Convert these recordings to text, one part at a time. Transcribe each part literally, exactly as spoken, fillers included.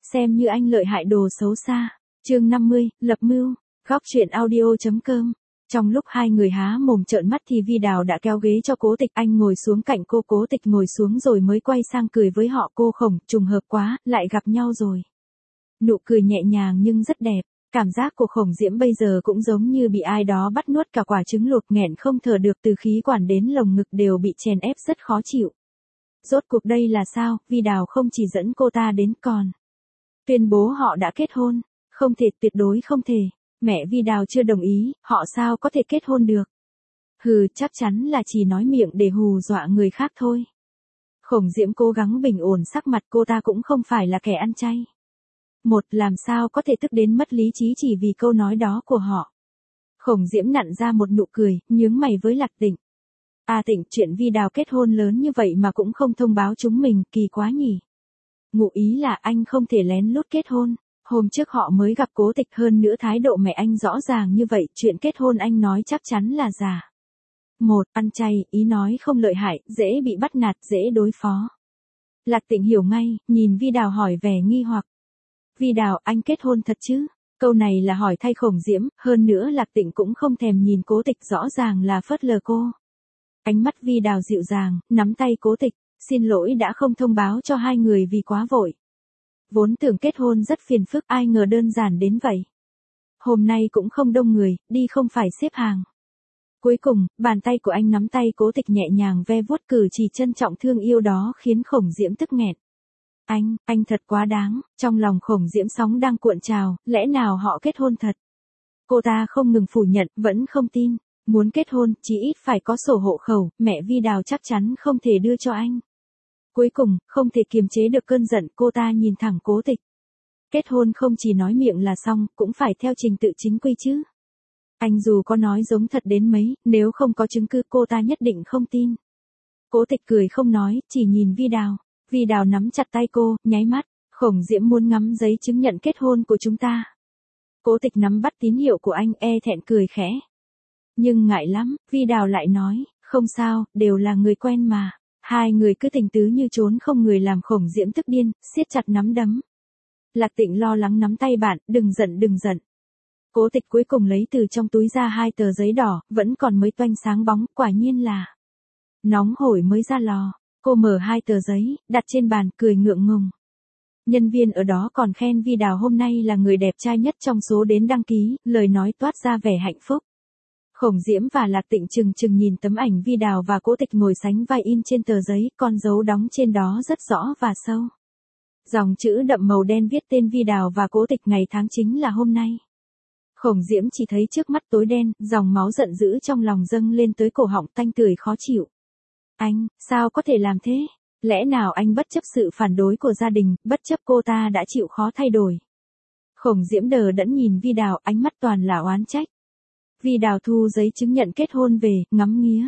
xem như anh lợi hại đồ xấu xa. Chương năm mươi, lập mưu. Góc truyện audio.com. Trong lúc hai người há mồm trợn mắt thì Vi Đào đã kéo ghế cho Cố Tịch, anh ngồi xuống cạnh cô, Cố Tịch ngồi xuống rồi mới quay sang cười với họ. Cô Khổng, trùng hợp quá, lại gặp nhau rồi. Nụ cười nhẹ nhàng nhưng rất đẹp. Cảm giác của Khổng Diễm bây giờ cũng giống như bị ai đó bắt nuốt cả quả trứng luộc, nghẹn không thở được, từ khí quản đến lồng ngực đều bị chèn ép rất khó chịu. Rốt cuộc đây là sao? Vi Đào không chỉ dẫn cô ta đến còn tuyên bố họ đã kết hôn. Không thể, tuyệt đối không thể. Mẹ Vi Đào chưa đồng ý, họ sao có thể kết hôn được? Hừ, chắc chắn là chỉ nói miệng để hù dọa người khác thôi. Khổng Diễm cố gắng bình ổn sắc mặt, cô ta cũng không phải là kẻ ăn chay. Một, làm sao có thể tức đến mất lý trí chỉ vì câu nói đó của họ. Khổng Diễm nặn ra một nụ cười, nhướng mày với Lạc Tịnh. À Tịnh, chuyện Vi Đào kết hôn lớn như vậy mà cũng không thông báo chúng mình, kỳ quá nhỉ. Ngụ ý là anh không thể lén lút kết hôn. Hôm trước họ mới gặp Cố Tịch, hơn nữa thái độ mẹ anh rõ ràng như vậy, chuyện kết hôn anh nói chắc chắn là giả. Một, ăn chay, ý nói không lợi hại, dễ bị bắt nạt, dễ đối phó. Lạc Tịnh hiểu ngay, nhìn Vi Đào hỏi vẻ nghi hoặc. Vi Đào, anh kết hôn thật chứ? Câu này là hỏi thay Khổng Diễm, hơn nữa Lạc Tịnh cũng không thèm nhìn Cố Tịch, rõ ràng là phớt lờ cô. Ánh mắt Vi Đào dịu dàng, nắm tay Cố Tịch, xin lỗi đã không thông báo cho hai người vì quá vội. Vốn tưởng kết hôn rất phiền phức, ai ngờ đơn giản đến vậy. Hôm nay cũng không đông người, đi không phải xếp hàng. Cuối cùng, bàn tay của anh nắm tay Cố Tịch nhẹ nhàng ve vuốt, cử chỉ trân trọng thương yêu đó khiến Khổng Diễm tức nghẹn. Anh, anh thật quá đáng. Trong lòng Khổng Diễm sóng đang cuộn trào, lẽ nào họ kết hôn thật? Cô ta không ngừng phủ nhận, vẫn không tin. Muốn kết hôn, chỉ ít phải có sổ hộ khẩu, mẹ Vi Đào chắc chắn không thể đưa cho anh. Cuối cùng, không thể kiềm chế được cơn giận, cô ta nhìn thẳng Cố Tịch. Kết hôn không chỉ nói miệng là xong, cũng phải theo trình tự chính quy chứ. Anh dù có nói giống thật đến mấy, nếu không có chứng cứ cô ta nhất định không tin. Cố Tịch cười không nói, chỉ nhìn Vi Đào. Vi Đào nắm chặt tay cô, nháy mắt. Khổng Diễm muốn ngắm giấy chứng nhận kết hôn của chúng ta. Cố Tịch nắm bắt tín hiệu của anh, e thẹn cười khẽ. Nhưng ngại lắm, Vi Đào lại nói, không sao, đều là người quen mà. Hai người cứ tình tứ như trốn không người, làm Khổng Diễm tức điên, siết chặt nắm đấm. Lạc Tịnh lo lắng nắm tay bạn, đừng giận đừng giận. Cố Tịch cuối cùng lấy từ trong túi ra hai tờ giấy đỏ, vẫn còn mới toanh sáng bóng, quả nhiên là nóng hổi mới ra lò. Cô mở hai tờ giấy, đặt trên bàn, cười ngượng ngùng. Nhân viên ở đó còn khen Vi Đào hôm nay là người đẹp trai nhất trong số đến đăng ký, lời nói toát ra vẻ hạnh phúc. Khổng Diễm và Lạc Tịnh chừng chừng nhìn tấm ảnh Vi Đào và Cố Tịch ngồi sánh vai in trên tờ giấy, con dấu đóng trên đó rất rõ và sâu. Dòng chữ đậm màu đen viết tên Vi Đào và Cố Tịch, ngày tháng chính là hôm nay. Khổng Diễm chỉ thấy trước mắt tối đen, dòng máu giận dữ trong lòng dâng lên tới cổ họng, tanh tưởi khó chịu. Anh, sao có thể làm thế? Lẽ nào anh bất chấp sự phản đối của gia đình, bất chấp cô ta đã chịu khó thay đổi? Khổng Diễm đờ đẫn nhìn Vi Đào, ánh mắt toàn là oán trách. Vi Đào thu giấy chứng nhận kết hôn về, ngắm nghía.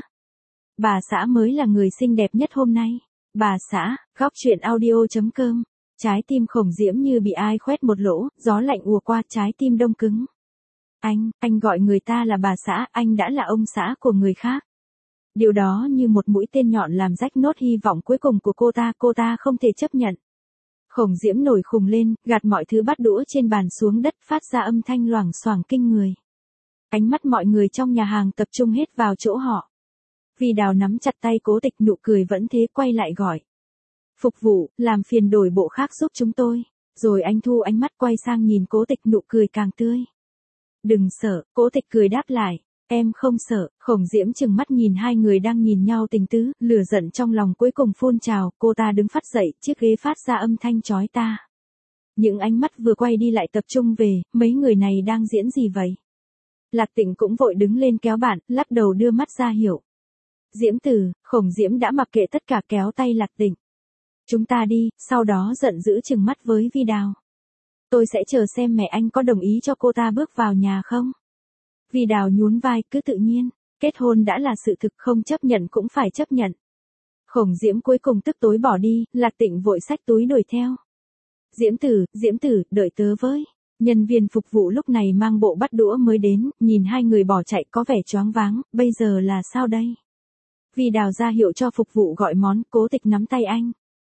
Bà xã mới là người xinh đẹp nhất hôm nay. Bà xã, góc truyện audio.com. Trái tim Khổng Diễm như bị ai khoét một lỗ, gió lạnh ùa qua, trái tim đông cứng. Anh, anh gọi người ta là bà xã, anh đã là ông xã của người khác. Điều đó như một mũi tên nhọn làm rách nốt hy vọng cuối cùng của cô ta, cô ta không thể chấp nhận. Khổng Diễm nổi khùng lên, gạt mọi thứ bát đũa trên bàn xuống đất, phát ra âm thanh loảng xoảng kinh người. Ánh mắt mọi người trong nhà hàng tập trung hết vào chỗ họ. Vi Đào nắm chặt tay Cố Tịch, nụ cười vẫn thế, quay lại gọi. Phục vụ, làm phiền đổi bộ khác giúp chúng tôi. Rồi anh thu ánh mắt quay sang nhìn Cố Tịch, nụ cười càng tươi. Đừng sợ, Cố Tịch cười đáp lại. Em không sợ. Khổng Diễm chừng mắt nhìn hai người đang nhìn nhau tình tứ, lửa giận trong lòng cuối cùng phun trào, cô ta đứng phát dậy, chiếc ghế phát ra âm thanh chói ta. Những ánh mắt vừa quay đi lại tập trung về, mấy người này đang diễn gì vậy? Lạc Tịnh cũng vội đứng lên kéo bạn, lắc đầu đưa mắt ra hiệu. Diễm Tử, Khổng Diễm đã mặc kệ tất cả, kéo tay Lạc Tịnh. Chúng ta đi, sau đó giận dữ chừng mắt với Vi Đào. Tôi sẽ chờ xem mẹ anh có đồng ý cho cô ta bước vào nhà không? Vi Đào nhún vai, cứ tự nhiên, kết hôn đã là sự thực, không chấp nhận cũng phải chấp nhận. Khổng Diễm cuối cùng tức tối bỏ đi, Lạc Tịnh vội xách túi đuổi theo. Diễm Tử, Diễm Tử, đợi tớ với. Nhân viên phục vụ lúc này mang bộ bắt đũa mới đến, nhìn hai người bỏ chạy có vẻ choáng váng, bây giờ là sao đây? Vi Đào ra hiệu cho phục vụ gọi món, Cố Tịch nắm tay anh.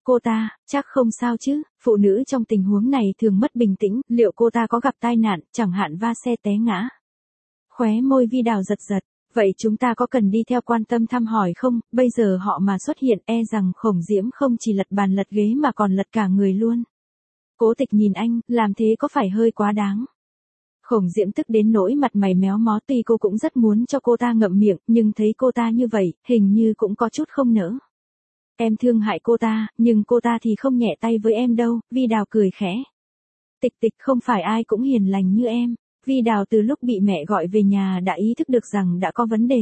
Cô ta, chắc không sao chứ, phụ nữ trong tình huống này thường mất bình tĩnh, liệu cô ta có gặp tai nạn, chẳng hạn va xe té ngã. Khóe môi Vi Đào giật giật, vậy chúng ta có cần đi theo quan tâm thăm hỏi không, bây giờ họ mà xuất hiện e rằng Khổng Diễm không chỉ lật bàn lật ghế mà còn lật cả người luôn. Cố Tịch nhìn anh, làm thế có phải hơi quá đáng. Khổng Diễm tức đến nỗi mặt mày méo mó, tuy cô cũng rất muốn cho cô ta ngậm miệng, nhưng thấy cô ta như vậy, hình như cũng có chút không nỡ. Em thương hại cô ta, nhưng cô ta thì không nhẹ tay với em đâu, Vi Đào cười khẽ. Tịch Tịch, không phải ai cũng hiền lành như em. Vi Đào từ lúc bị mẹ gọi về nhà đã ý thức được rằng đã có vấn đề.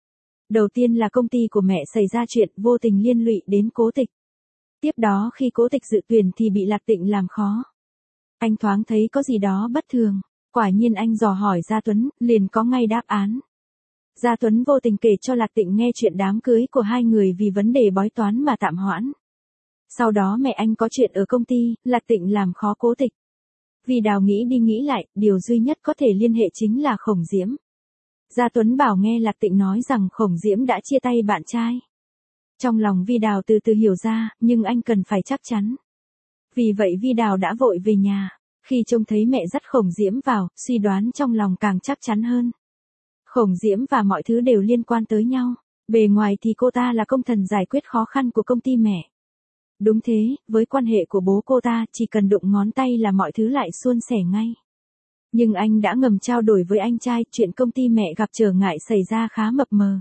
Đầu tiên là công ty của mẹ xảy ra chuyện vô tình liên lụy đến Cố Tịch. Tiếp đó khi Cố Tịch dự tuyển thì bị Lạc Tịnh làm khó. Anh thoáng thấy có gì đó bất thường, quả nhiên anh dò hỏi Gia Tuấn, liền có ngay đáp án. Gia Tuấn vô tình kể cho Lạc Tịnh nghe chuyện đám cưới của hai người vì vấn đề bói toán mà tạm hoãn. Sau đó mẹ anh có chuyện ở công ty, Lạc Tịnh làm khó Cố Tịch. Vi Đào nghĩ đi nghĩ lại, điều duy nhất có thể liên hệ chính là Khổng Diễm. Gia Tuấn bảo nghe Lạc Tịnh nói rằng Khổng Diễm đã chia tay bạn trai. Trong lòng Vi Đào từ từ hiểu ra, nhưng anh cần phải chắc chắn. Vì vậy Vi Đào đã vội về nhà, khi trông thấy mẹ dắt Khổng Diễm vào, suy đoán trong lòng càng chắc chắn hơn. Khổng Diễm và mọi thứ đều liên quan tới nhau, bề ngoài thì cô ta là công thần giải quyết khó khăn của công ty mẹ. Đúng thế, với quan hệ của bố cô ta, chỉ cần đụng ngón tay là mọi thứ lại suôn sẻ ngay. Nhưng anh đã ngầm trao đổi với anh trai, chuyện công ty mẹ gặp trở ngại xảy ra khá mập mờ.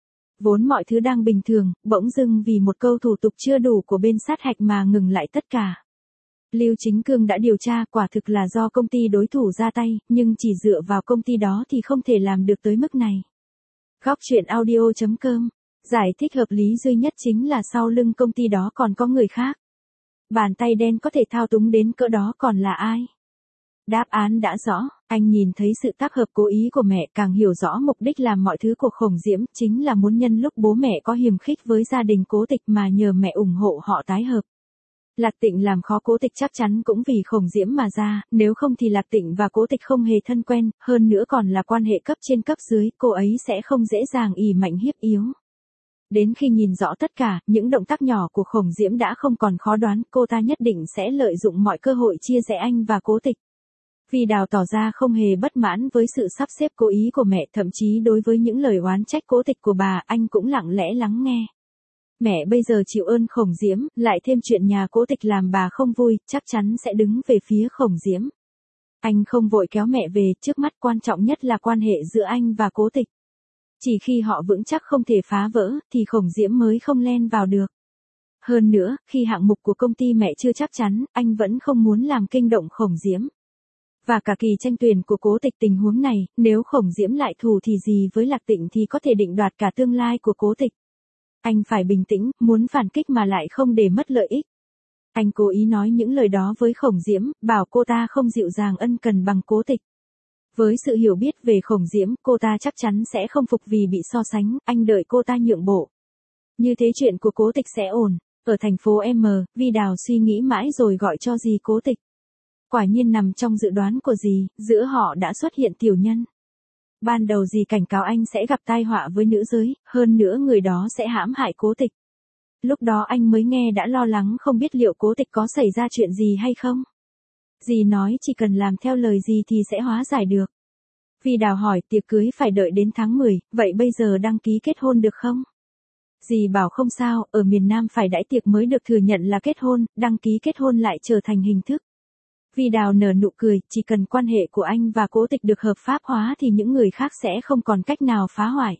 Vốn mọi thứ đang bình thường, bỗng dưng vì một câu thủ tục chưa đủ của bên sát hạch mà ngừng lại tất cả. Lưu Chính Cương đã điều tra, quả thực là do công ty đối thủ ra tay, nhưng chỉ dựa vào công ty đó thì không thể làm được tới mức này. Góc truyện audio chấm com giải thích hợp lý duy nhất chính là sau lưng công ty đó còn có người khác. Bàn tay đen có thể thao túng đến cỡ đó còn là ai? Đáp án đã rõ, anh nhìn thấy sự tác hợp cố ý của mẹ, càng hiểu rõ mục đích làm mọi thứ của Khổng Diễm, chính là muốn nhân lúc bố mẹ có hiềm khích với gia đình Cố Tịch mà nhờ mẹ ủng hộ họ tái hợp. Lạc Tịnh làm khó Cố Tịch chắc chắn cũng vì Khổng Diễm mà ra, nếu không thì Lạc Tịnh và Cố Tịch không hề thân quen, hơn nữa còn là quan hệ cấp trên cấp dưới, cô ấy sẽ không dễ dàng ỷ mạnh hiếp yếu. Đến khi nhìn rõ tất cả, những động tác nhỏ của Khổng Diễm đã không còn khó đoán, cô ta nhất định sẽ lợi dụng mọi cơ hội chia rẽ anh và Cố Tịch. Vi Đào tỏ ra không hề bất mãn với sự sắp xếp cố ý của mẹ, thậm chí đối với những lời oán trách Cố Tịch của bà, anh cũng lặng lẽ lắng nghe. Mẹ bây giờ chịu ơn Khổng Diễm, lại thêm chuyện nhà Cố Tịch làm bà không vui, chắc chắn sẽ đứng về phía Khổng Diễm. Anh không vội kéo mẹ về, trước mắt quan trọng nhất là quan hệ giữa anh và Cố Tịch. Chỉ khi họ vững chắc không thể phá vỡ, thì Khổng Diễm mới không len vào được. Hơn nữa, khi hạng mục của công ty mẹ chưa chắc chắn, anh vẫn không muốn làm kinh động Khổng Diễm. Và cả kỳ tranh tuyển của Cố Tịch, tình huống này, nếu Khổng Diễm lại thù thì gì với Lạc Tịnh thì có thể định đoạt cả tương lai của Cố Tịch. Anh phải bình tĩnh, muốn phản kích mà lại không để mất lợi ích. Anh cố ý nói những lời đó với Khổng Diễm, bảo cô ta không dịu dàng ân cần bằng Cố Tịch. Với sự hiểu biết về Khổng Diễm, cô ta chắc chắn sẽ không phục vì bị so sánh, anh đợi cô ta nhượng bộ. Như thế chuyện của Cố Tịch sẽ ổn. Ở thành phố M, Vi Đào suy nghĩ mãi rồi gọi cho dì Cố Tịch. Quả nhiên nằm trong dự đoán của dì, giữa họ đã xuất hiện tiểu nhân. Ban đầu dì cảnh cáo anh sẽ gặp tai họa với nữ giới, hơn nữa người đó sẽ hãm hại Cố Tịch. Lúc đó anh mới nghe đã lo lắng không biết liệu Cố Tịch có xảy ra chuyện gì hay không. Dì nói chỉ cần làm theo lời dì thì sẽ hóa giải được. Vi Đào hỏi tiệc cưới phải đợi đến tháng mười, vậy bây giờ đăng ký kết hôn được không? Dì bảo không sao, ở miền Nam phải đãi tiệc mới được thừa nhận là kết hôn, đăng ký kết hôn lại trở thành hình thức. Vi Đào nở nụ cười, chỉ cần quan hệ của anh và Cố Tịch được hợp pháp hóa thì những người khác sẽ không còn cách nào phá hoại.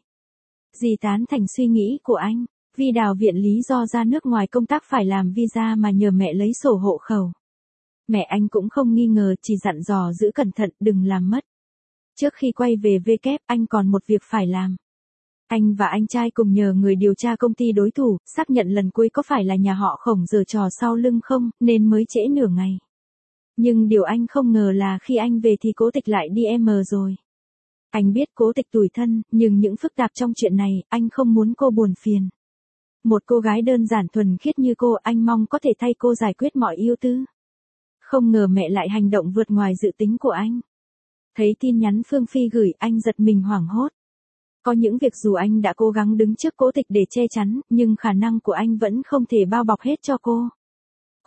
Dì tán thành suy nghĩ của anh. Vi Đào viện lý do ra nước ngoài công tác phải làm visa mà nhờ mẹ lấy sổ hộ khẩu. Mẹ anh cũng không nghi ngờ, chỉ dặn dò giữ cẩn thận, đừng làm mất. Trước khi quay về V kép, anh còn một việc phải làm. Anh và anh trai cùng nhờ người điều tra công ty đối thủ, xác nhận lần cuối có phải là nhà họ Khổng giở trò sau lưng không, nên mới trễ nửa ngày. Nhưng điều anh không ngờ là khi anh về thì Cố Tịch lại đi M rồi. Anh biết Cố Tịch tủi thân, nhưng những phức tạp trong chuyện này, anh không muốn cô buồn phiền. Một cô gái đơn giản thuần khiết như cô, anh mong có thể thay cô giải quyết mọi ưu tư. Không ngờ mẹ lại hành động vượt ngoài dự tính của anh. Thấy tin nhắn Phương Phi gửi, anh giật mình hoảng hốt. Có những việc dù anh đã cố gắng đứng trước Cố Tịch để che chắn, nhưng khả năng của anh vẫn không thể bao bọc hết cho cô.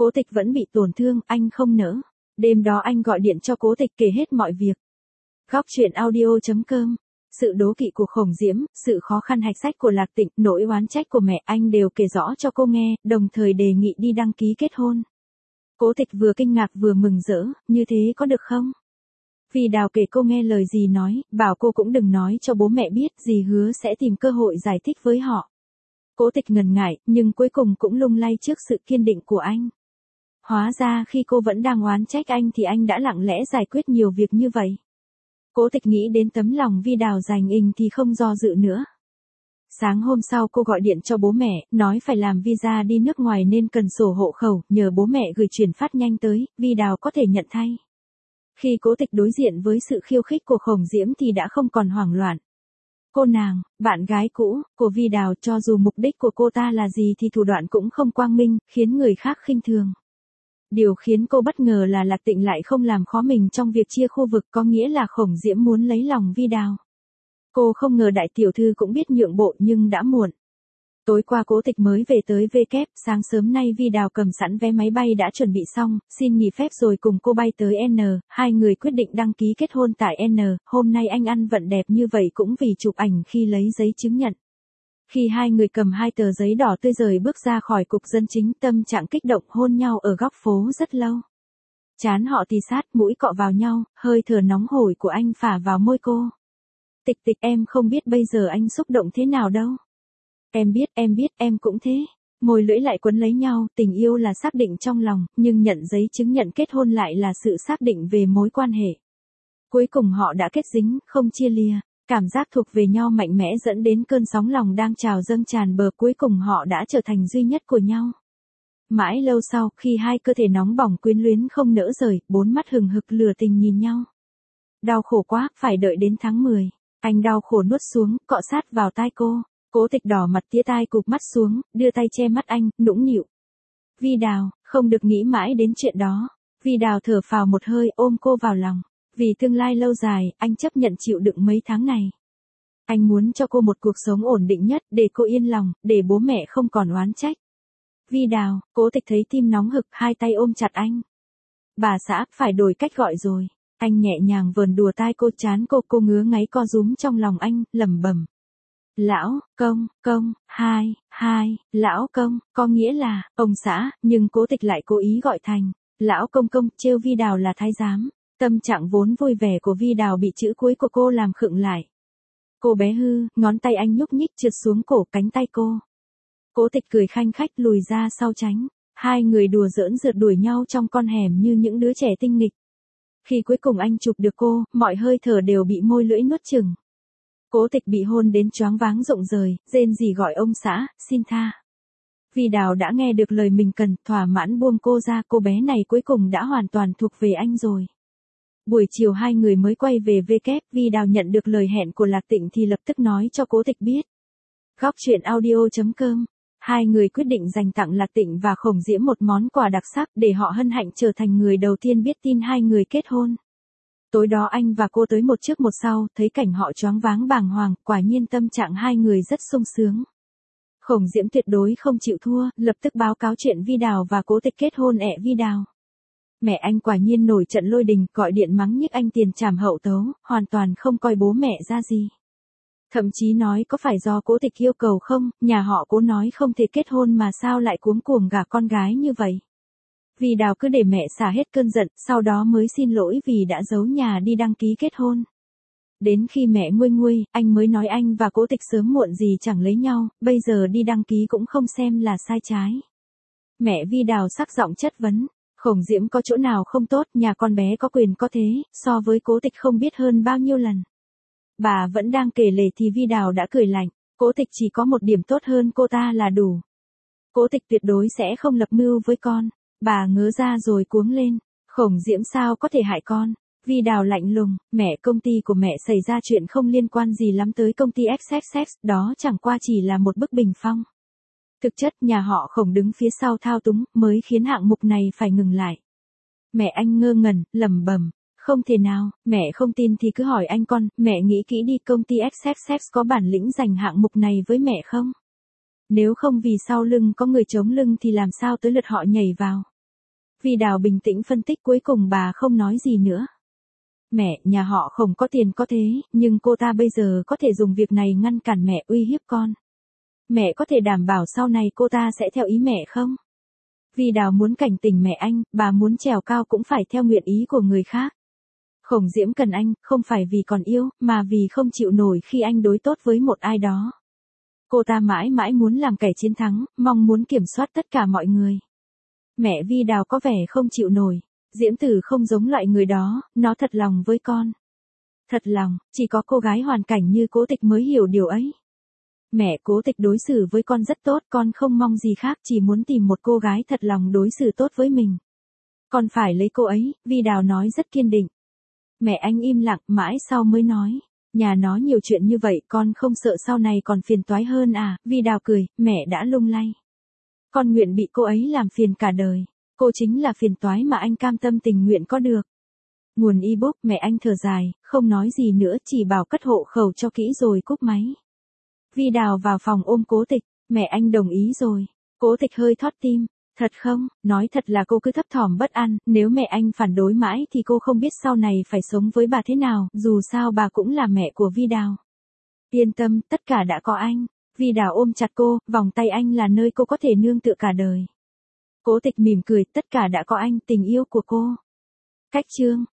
Cố Tịch vẫn bị tổn thương, anh không nỡ. Đêm đó anh gọi điện cho Cố Tịch kể hết mọi việc. Góc truyện audio chấm com. Sự đố kỵ của Khổng Diễm, sự khó khăn hạch sách của Lạc Tịnh, nỗi oán trách của mẹ anh đều kể rõ cho cô nghe, đồng thời đề nghị đi đăng ký kết hôn. Cố Tịch vừa kinh ngạc vừa mừng rỡ, như thế có được không? Vì Đào kể cô nghe lời dì nói, bảo cô cũng đừng nói cho bố mẹ biết, dì hứa sẽ tìm cơ hội giải thích với họ. Cố Tịch ngần ngại, nhưng cuối cùng cũng lung lay trước sự kiên định của anh. Hóa ra khi cô vẫn đang oán trách anh thì anh đã lặng lẽ giải quyết nhiều việc như vậy. Cố Tịch nghĩ đến tấm lòng Vi Đào dành ình thì không do dự nữa. Sáng hôm sau cô gọi điện cho bố mẹ, nói phải làm visa đi nước ngoài nên cần sổ hộ khẩu, nhờ bố mẹ gửi chuyển phát nhanh tới, Vi Đào có thể nhận thay. Khi Cố Tịch đối diện với sự khiêu khích của Khổng Diễm thì đã không còn hoảng loạn. Cô nàng, bạn gái cũ, của Vi Đào, cho dù mục đích của cô ta là gì thì thủ đoạn cũng không quang minh, khiến người khác khinh thường. Điều khiến cô bất ngờ là Lạc Tịnh lại không làm khó mình trong việc chia khu vực, có nghĩa là Khổng Diễm muốn lấy lòng Vi Đào. Cô không ngờ đại tiểu thư cũng biết nhượng bộ nhưng đã muộn. Tối qua Cố Tịch mới về tới V Kép, sáng sớm nay Vi Đào cầm sẵn vé máy bay đã chuẩn bị xong, xin nghỉ phép rồi cùng cô bay tới N, hai người quyết định đăng ký kết hôn tại N, hôm nay anh ăn vận đẹp như vậy cũng vì chụp ảnh khi lấy giấy chứng nhận. Khi hai người cầm hai tờ giấy đỏ tươi rời bước ra khỏi cục dân chính, tâm trạng kích động hôn nhau ở góc phố rất lâu. Trán họ tì sát, mũi cọ vào nhau, hơi thở nóng hổi của anh phả vào môi cô. Tịch Tịch, em không biết bây giờ anh xúc động thế nào đâu. Em biết, em biết, em cũng thế. Môi lưỡi lại quấn lấy nhau, tình yêu là xác định trong lòng, nhưng nhận giấy chứng nhận kết hôn lại là sự xác định về mối quan hệ. Cuối cùng họ đã kết dính, không chia lìa. Cảm giác thuộc về nhau mạnh mẽ dẫn đến cơn sóng lòng đang trào dâng tràn bờ, cuối cùng họ đã trở thành duy nhất của nhau. Mãi lâu sau, khi hai cơ thể nóng bỏng quyến luyến không nỡ rời, bốn mắt hừng hực lửa tình nhìn nhau. Đau khổ quá, phải đợi đến tháng mười. Anh đau khổ nuốt xuống, cọ sát vào tai cô. Cố Tịch đỏ mặt tía tai cụp mắt xuống, đưa tay che mắt anh, nũng nịu. Vi Đào, không được nghĩ mãi đến chuyện đó. Vi Đào thở phào một hơi, ôm cô vào lòng. Vì tương lai lâu dài, anh chấp nhận chịu đựng mấy tháng này. Anh muốn cho cô một cuộc sống ổn định nhất, để cô yên lòng, để bố mẹ không còn oán trách. Vi Đào, Cố Tịch thấy tim nóng hực, hai tay ôm chặt anh. Bà xã, phải đổi cách gọi rồi. Anh nhẹ nhàng vờn đùa tai cô, chán cô, cô ngứa ngáy co rúm trong lòng anh, lẩm bẩm. Lão, công, công, hai, hai, lão công, có nghĩa là, ông xã, nhưng Cố Tịch lại cố ý gọi thành, lão công công, trêu Vi Đào là thái giám. Tâm trạng vốn vui vẻ của Vi Đào bị chữ cuối của cô làm khựng lại. Cô bé hư, ngón tay anh nhúc nhích trượt xuống cổ cánh tay cô. Cố Tịch cười khanh khách lùi ra sau tránh. Hai người đùa giỡn rượt đuổi nhau trong con hẻm như những đứa trẻ tinh nghịch. Khi cuối cùng anh chụp được cô, mọi hơi thở đều bị môi lưỡi nuốt chửng. Cố Tịch bị hôn đến choáng váng rụng rời, rên rỉ gọi ông xã, xin tha. Vi Đào đã nghe được lời mình cần, thỏa mãn buông cô ra, cô bé này cuối cùng đã hoàn toàn thuộc về anh rồi. Buổi chiều hai người mới quay về V Kép, Vi Đào nhận được lời hẹn của Lạc Tịnh thì lập tức nói cho Cố Tịch biết. Góc truyện audio chấm com. Hai người quyết định dành tặng Lạc Tịnh và Khổng Diễm một món quà đặc sắc để họ hân hạnh trở thành người đầu tiên biết tin hai người kết hôn. Tối đó anh và cô tới một trước một sau, thấy cảnh họ choáng váng bàng hoàng, quả nhiên tâm trạng hai người rất sung sướng. Khổng Diễm tuyệt đối không chịu thua, lập tức báo cáo chuyện Vi Đào và Cố Tịch kết hôn ẹ Vi Đào. Mẹ anh quả nhiên nổi trận lôi đình, gọi điện mắng nhiếc anh tiền trảm hậu tấu, hoàn toàn không coi bố mẹ ra gì. Thậm chí nói có phải do Cố Tịch yêu cầu không, nhà họ Cố nói không thể kết hôn mà sao lại cuống cuồng gả con gái như vậy. Vi Đào cứ để mẹ xả hết cơn giận, sau đó mới xin lỗi vì đã giấu nhà đi đăng ký kết hôn. Đến khi mẹ nguôi nguôi, anh mới nói anh và Cố Tịch sớm muộn gì chẳng lấy nhau, bây giờ đi đăng ký cũng không xem là sai trái. Mẹ Vi Đào sắc giọng chất vấn. Khổng Diễm có chỗ nào không tốt, nhà con bé có quyền có thế, so với Cố Tịch không biết hơn bao nhiêu lần. Bà vẫn đang kể lể thì Vi Đào đã cười lạnh, Cố Tịch chỉ có một điểm tốt hơn cô ta là đủ. Cố Tịch tuyệt đối sẽ không lập mưu với con. Bà ngớ ra rồi cuống lên, Khổng Diễm sao có thể hại con. Vi Đào lạnh lùng, mẹ, công ty của mẹ xảy ra chuyện không liên quan gì lắm tới công ty ích ích ích, đó chẳng qua chỉ là một bức bình phong. Thực chất nhà họ Khổng đứng phía sau thao túng, mới khiến hạng mục này phải ngừng lại. Mẹ anh ngơ ngẩn, lẩm bẩm, không thể nào, mẹ không tin thì cứ hỏi anh con, mẹ nghĩ kỹ đi, công ty ích ích ích có bản lĩnh giành hạng mục này với mẹ không? Nếu không vì sau lưng có người chống lưng thì làm sao tới lượt họ nhảy vào? Vi Đào bình tĩnh phân tích cuối cùng bà không nói gì nữa. Mẹ, nhà họ không có tiền có thế, nhưng cô ta bây giờ có thể dùng việc này ngăn cản mẹ uy hiếp con. Mẹ có thể đảm bảo sau này cô ta sẽ theo ý mẹ không? Vi Đào muốn cảnh tỉnh mẹ anh, bà muốn trèo cao cũng phải theo nguyện ý của người khác. Khổng Diễm cần anh, không phải vì còn yêu, mà vì không chịu nổi khi anh đối tốt với một ai đó. Cô ta mãi mãi muốn làm kẻ chiến thắng, mong muốn kiểm soát tất cả mọi người. Mẹ Vi Đào có vẻ không chịu nổi. Diễm Tử không giống loại người đó, nó thật lòng với con. Thật lòng, chỉ có cô gái hoàn cảnh như Cố Tịch mới hiểu điều ấy. Mẹ, Cố Tịch đối xử với con rất tốt, con không mong gì khác, chỉ muốn tìm một cô gái thật lòng đối xử tốt với mình. Con phải lấy cô ấy, Vi Đào nói rất kiên định. Mẹ anh im lặng, mãi sau mới nói. Nhà nó nhiều chuyện như vậy, con không sợ sau này còn phiền toái hơn à? Vi Đào cười, mẹ đã lung lay. Con nguyện bị cô ấy làm phiền cả đời. Cô chính là phiền toái mà anh cam tâm tình nguyện có được. Nguồn ebook, mẹ anh thở dài, không nói gì nữa, chỉ bảo cất hộ khẩu cho kỹ rồi cúp máy. Vi Đào vào phòng ôm Cố Tịch, mẹ anh đồng ý rồi. Cố Tịch hơi thót tim, thật không, nói thật là cô cứ thấp thỏm bất an, nếu mẹ anh phản đối mãi thì cô không biết sau này phải sống với bà thế nào, dù sao bà cũng là mẹ của Vi Đào. Yên tâm, tất cả đã có anh. Vi Đào ôm chặt cô, vòng tay anh là nơi cô có thể nương tựa cả đời. Cố Tịch mỉm cười, tất cả đã có anh, tình yêu của cô. Cách chương